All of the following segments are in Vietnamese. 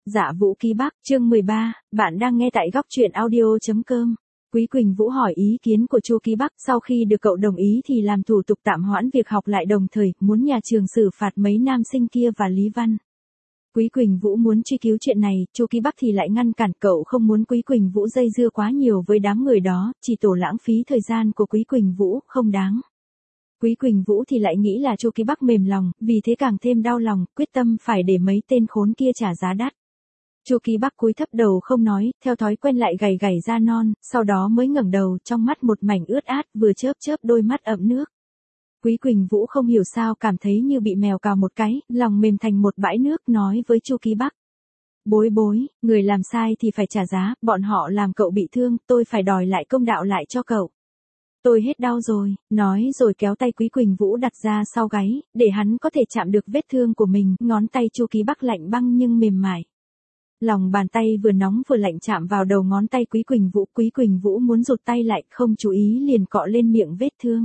Dạ Vũ Ký Bắc, chương 13, bạn đang nghe tại góc truyện audio.com. Quý Quỳnh Vũ hỏi ý kiến của Chu Ký Bắc, sau khi được cậu đồng ý thì làm thủ tục tạm hoãn việc học lại, đồng thời muốn nhà trường xử phạt mấy nam sinh kia và Lý Văn. Quý Quỳnh Vũ muốn truy cứu chuyện này, Chu Ký Bắc thì lại ngăn cản, cậu không muốn Quý Quỳnh Vũ dây dưa quá nhiều với đám người đó, chỉ tổ lãng phí thời gian của Quý Quỳnh Vũ, không đáng. Quý Quỳnh Vũ thì lại nghĩ là Chu Ký Bắc mềm lòng, vì thế càng thêm đau lòng, quyết tâm phải để mấy tên khốn kia trả giá đắt. Chu Ký Bắc cúi thấp đầu không nói, theo thói quen lại gầy gầy da non, sau đó mới ngẩng đầu, trong mắt một mảnh ướt át, vừa chớp chớp đôi mắt ậm nước. Quý Quỳnh Vũ không hiểu sao cảm thấy như bị mèo cào một cái, lòng mềm thành một bãi nước, nói với Chu Ký Bắc. Bối bối, người làm sai thì phải trả giá, bọn họ làm cậu bị thương, tôi phải đòi lại công đạo lại cho cậu. Tôi hết đau rồi, nói rồi kéo tay Quý Quỳnh Vũ đặt ra sau gáy, để hắn có thể chạm được vết thương của mình, ngón tay Chu Ký Bắc lạnh băng nhưng mềm mại. Lòng bàn tay vừa nóng vừa lạnh chạm vào đầu ngón tay Quý Quỳnh Vũ muốn rụt tay lại, không chú ý liền cọ lên miệng vết thương.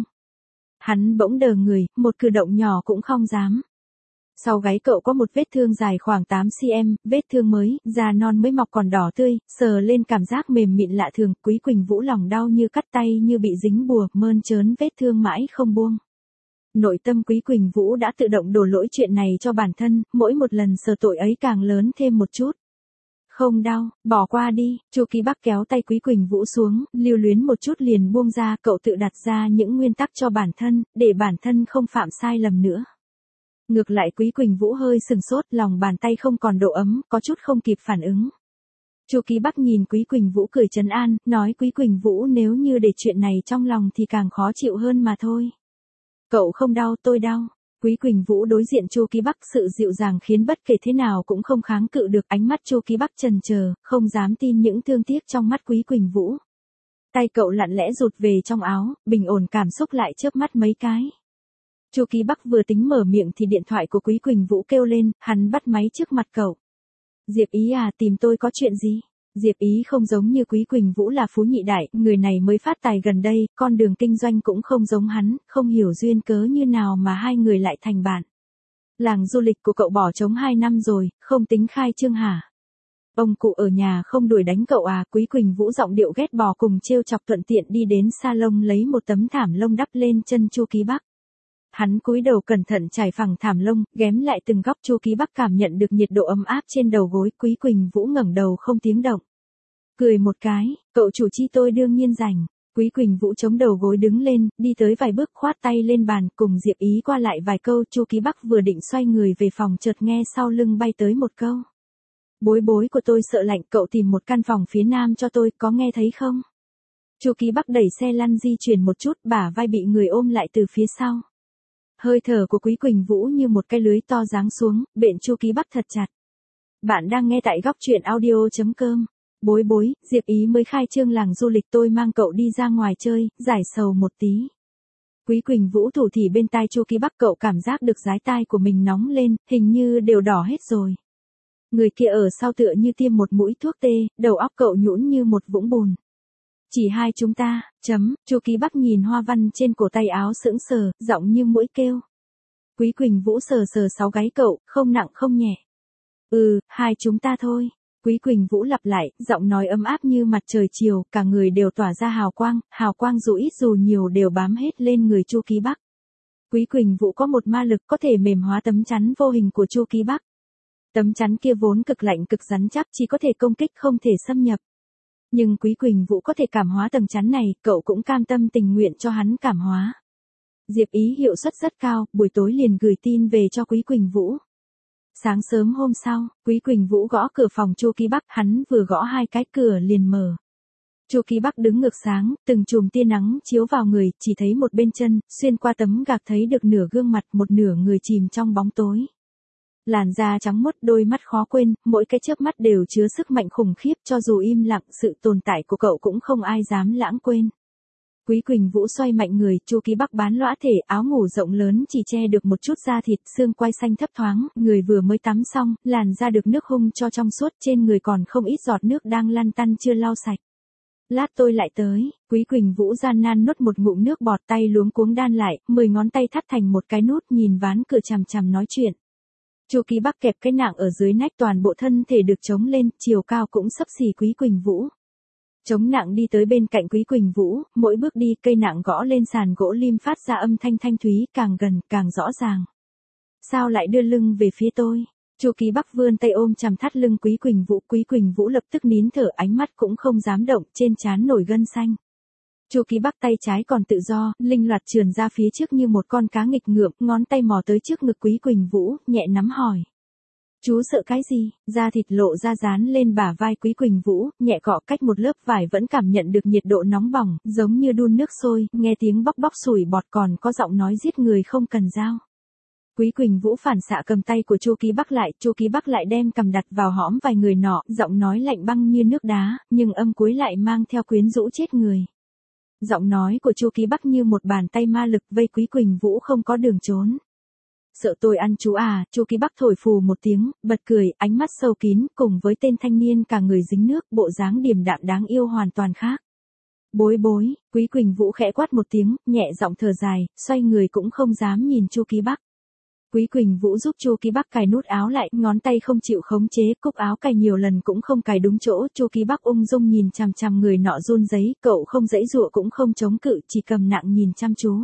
Hắn bỗng đờ người, một cử động nhỏ cũng không dám. Sau gáy cậu có một vết thương dài khoảng 8 cm, vết thương mới, da non mới mọc còn đỏ tươi, sờ lên cảm giác mềm mịn lạ thường, Quý Quỳnh Vũ lòng đau như cắt tay, như bị dính bùa, mơn trớn vết thương mãi không buông. Nội tâm Quý Quỳnh Vũ đã tự động đổ lỗi chuyện này cho bản thân, mỗi một lần sờ tội ấy càng lớn thêm một chút. Không đau, bỏ qua đi, Chu Ký Bắc kéo tay Quý Quỳnh Vũ xuống, lưu luyến một chút liền buông ra, cậu tự đặt ra những nguyên tắc cho bản thân, để bản thân không phạm sai lầm nữa. Ngược lại Quý Quỳnh Vũ hơi sừng sốt, lòng bàn tay không còn độ ấm, có chút không kịp phản ứng. Chu Ký Bắc nhìn Quý Quỳnh Vũ cười trấn an, nói Quý Quỳnh Vũ nếu như để chuyện này trong lòng thì càng khó chịu hơn mà thôi. Cậu không đau, tôi đau. Quý Quỳnh Vũ đối diện Chu Ký Bắc, sự dịu dàng khiến bất kể thế nào cũng không kháng cự được, ánh mắt Chu Ký Bắc chần chờ, không dám tin những thương tiếc trong mắt Quý Quỳnh Vũ. Tay cậu lặng lẽ rụt về trong áo, bình ổn cảm xúc lại chớp mắt mấy cái. Chu Ký Bắc vừa tính mở miệng thì điện thoại của Quý Quỳnh Vũ kêu lên, hắn bắt máy trước mặt cậu. Diệp Ý à, tìm tôi có chuyện gì? Diệp Ý không giống như Quý Quỳnh Vũ là phú nhị đại, người này mới phát tài gần đây, con đường kinh doanh cũng không giống hắn, không hiểu duyên cớ như nào mà hai người lại thành bạn. Làng du lịch của cậu bỏ trống 2 năm rồi, không tính khai trương hả? Ông cụ ở nhà không đuổi đánh cậu à? Quý Quỳnh Vũ giọng điệu ghét bỏ cùng trêu chọc, thuận tiện đi đến salon lấy một tấm thảm lông đắp lên chân Chu Ký Bắc. Hắn cúi đầu cẩn thận trải phẳng thảm lông, ghém lại từng góc. Chu Ký Bắc cảm nhận được nhiệt độ ấm áp trên đầu gối. Quý Quỳnh Vũ ngẩng đầu không tiếng động. Cười một cái, cậu chủ chi tôi đương nhiên rảnh. Quý Quỳnh Vũ chống đầu gối đứng lên, đi tới vài bước khoát tay lên bàn, cùng Diệp Ý qua lại vài câu. Chu Ký Bắc vừa định xoay người về phòng chợt nghe sau lưng bay tới một câu. Bối bối của tôi sợ lạnh, cậu tìm một căn phòng phía nam cho tôi, có nghe thấy không? Chu Ký Bắc đẩy xe lăn di chuyển một chút, bả vai bị người ôm lại từ phía sau. Hơi thở của Quý Quỳnh Vũ như một cái lưới to giáng xuống, bện Chu Ký Bắc thật chặt. Bạn đang nghe tại góc truyện audio.com. Bối bối, Diệp Ý mới khai trương làng du lịch, tôi mang cậu đi ra ngoài chơi, giải sầu một tí. Quý Quỳnh Vũ thủ thỉ bên tai Chu Ký Bắc, cậu cảm giác được dái tai của mình nóng lên, hình như đều đỏ hết rồi. Người kia ở sau tựa như tiêm một mũi thuốc tê, đầu óc cậu nhũn như một vũng bùn. Chỉ hai chúng ta, Chu Ký Bắc nhìn hoa văn trên cổ tay áo sững sờ, giọng như muỗi kêu. Quý Quỳnh Vũ sờ sờ sáu gáy cậu, không nặng không nhẹ. Hai chúng ta thôi. Quý Quỳnh Vũ lặp lại, giọng nói ấm áp như mặt trời chiều, cả người đều tỏa ra hào quang dù ít dù nhiều đều bám hết lên người Chu Ký Bắc. Quý Quỳnh Vũ có một ma lực có thể mềm hóa tấm chắn vô hình của Chu Ký Bắc. Tấm chắn kia vốn cực lạnh cực rắn chắc, chỉ có thể công kích không thể xâm nhập. Nhưng Quý Quỳnh Vũ có thể cảm hóa tầng chắn này, cậu cũng cam tâm tình nguyện cho hắn cảm hóa. Diệp Ý hiệu suất rất cao, buổi tối liền gửi tin về cho Quý Quỳnh Vũ. Sáng sớm hôm sau, Quý Quỳnh Vũ gõ cửa phòng Chu Ký Bắc, hắn vừa gõ 2 cái cửa liền mở. Chu Ký Bắc đứng ngược sáng, từng chùm tia nắng chiếu vào người, chỉ thấy một bên chân, xuyên qua tấm gạc thấy được nửa gương mặt, một nửa người chìm trong bóng tối. Làn da trắng muốt, đôi mắt khó quên, mỗi cái chớp mắt đều chứa sức mạnh khủng khiếp, cho dù im lặng, sự tồn tại của cậu cũng không ai dám lãng quên. Quý Quỳnh Vũ xoay mạnh người, Chu Ký Bắc bán lõa thể, áo ngủ rộng lớn chỉ che được một chút da thịt, xương quai xanh thấp thoáng, người vừa mới tắm xong, làn da được nước hung cho trong suốt, trên người còn không ít giọt nước đang lăn tăn chưa lau sạch. Lát tôi lại tới. Quý Quỳnh Vũ gian nan nuốt một ngụm nước bọt, tay luống cuống đan lại, 10 ngón tay thắt thành một cái nút, nhìn ván cửa chằm chằm nói chuyện. Chu Ký Bắc kẹp cái nạng ở dưới nách, toàn bộ thân thể được chống lên, chiều cao cũng xấp xỉ Quý Quỳnh Vũ. Chống nạng đi tới bên cạnh Quý Quỳnh Vũ, mỗi bước đi cây nạng gõ lên sàn gỗ lim phát ra âm thanh thanh thúy, càng gần càng rõ ràng. Sao lại đưa lưng về phía tôi? Chu Ký Bắc vươn tay ôm chằm thắt lưng Quý Quỳnh Vũ lập tức nín thở, ánh mắt cũng không dám động, trên trán nổi gân xanh. Chu Ký Bắc tay trái còn tự do, linh loạt trườn ra phía trước như một con cá nghịch ngợm, ngón tay mò tới trước ngực Quý Quỳnh Vũ, nhẹ nắm hỏi. Chú sợ cái gì? Da thịt lộ ra dán lên bả vai Quý Quỳnh Vũ, nhẹ cọ cách một lớp vải vẫn cảm nhận được nhiệt độ nóng bỏng, giống như đun nước sôi, nghe tiếng bóc bóc sủi bọt, còn có giọng nói giết người không cần dao. Quý Quỳnh Vũ phản xạ cầm tay của Chu Ký Bắc lại đem cầm đặt vào hõm vai người nọ, giọng nói lạnh băng như nước đá, nhưng âm cuối lại mang theo quyến rũ chết người. Giọng nói của Chu Ký Bắc như một bàn tay ma lực vây Quý Quỳnh Vũ không có đường trốn. Sợ tôi ăn chú à? Chu Ký Bắc thổi phù một tiếng, bật cười, ánh mắt sâu kín, cùng với tên thanh niên cả người dính nước, bộ dáng điềm đạm đáng yêu hoàn toàn khác. Bối, Quý Quỳnh Vũ khẽ quát một tiếng, nhẹ giọng thở dài, xoay người cũng không dám nhìn Chu Ký Bắc. Quý Quỳnh Vũ giúp Chu Ký Bắc cài nút áo lại, ngón tay không chịu khống chế, cúc áo cài nhiều lần cũng không cài đúng chỗ, Chu Ký Bắc ung dung nhìn chằm chằm người nọ run rẩy, cậu không giãy giụa cũng không chống cự, chỉ cầm nạng nhìn chăm chú.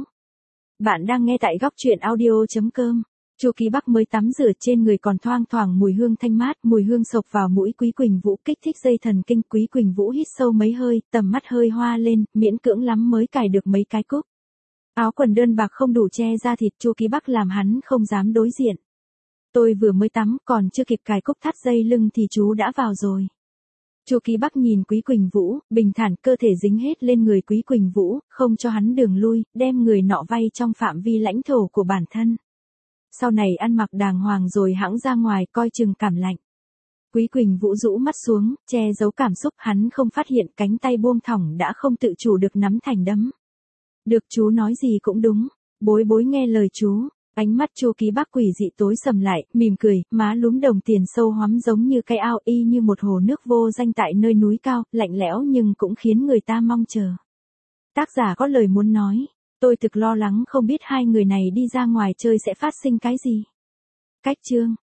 Bạn đang nghe tại góc truyện audio.com. Chu Ký Bắc mới tắm rửa, trên người còn thoang thoảng mùi hương thanh mát, mùi hương xộc vào mũi Quý Quỳnh Vũ kích thích dây thần kinh. Quý Quỳnh Vũ hít sâu mấy hơi, tầm mắt hơi hoa lên, miễn cưỡng lắm mới cài được mấy cái cúc. Áo quần đơn bạc không đủ che da thịt, Chu Ký Bắc làm hắn không dám đối diện. Tôi vừa mới tắm, còn chưa kịp cài cúc thắt dây lưng thì chú đã vào rồi. Chu Ký Bắc nhìn Quý Quỳnh Vũ, bình thản, cơ thể dính hết lên người Quý Quỳnh Vũ, không cho hắn đường lui, đem người nọ vây trong phạm vi lãnh thổ của bản thân. Sau này ăn mặc đàng hoàng rồi hãng ra ngoài, coi chừng cảm lạnh. Quý Quỳnh Vũ rũ mắt xuống, che giấu cảm xúc, hắn không phát hiện cánh tay buông thõng đã không tự chủ được nắm thành đấm. Được, chú nói gì cũng đúng. Bối nghe lời chú. Ánh mắt Chu Ký Bắc quỷ dị tối sầm lại, mỉm cười, má lúm đồng tiền sâu hoắm giống như cái ao, y như một hồ nước vô danh tại nơi núi cao, lạnh lẽo nhưng cũng khiến người ta mong chờ. Tác giả có lời muốn nói. Tôi thực lo lắng không biết hai người này đi ra ngoài chơi sẽ phát sinh cái gì. Cách chương.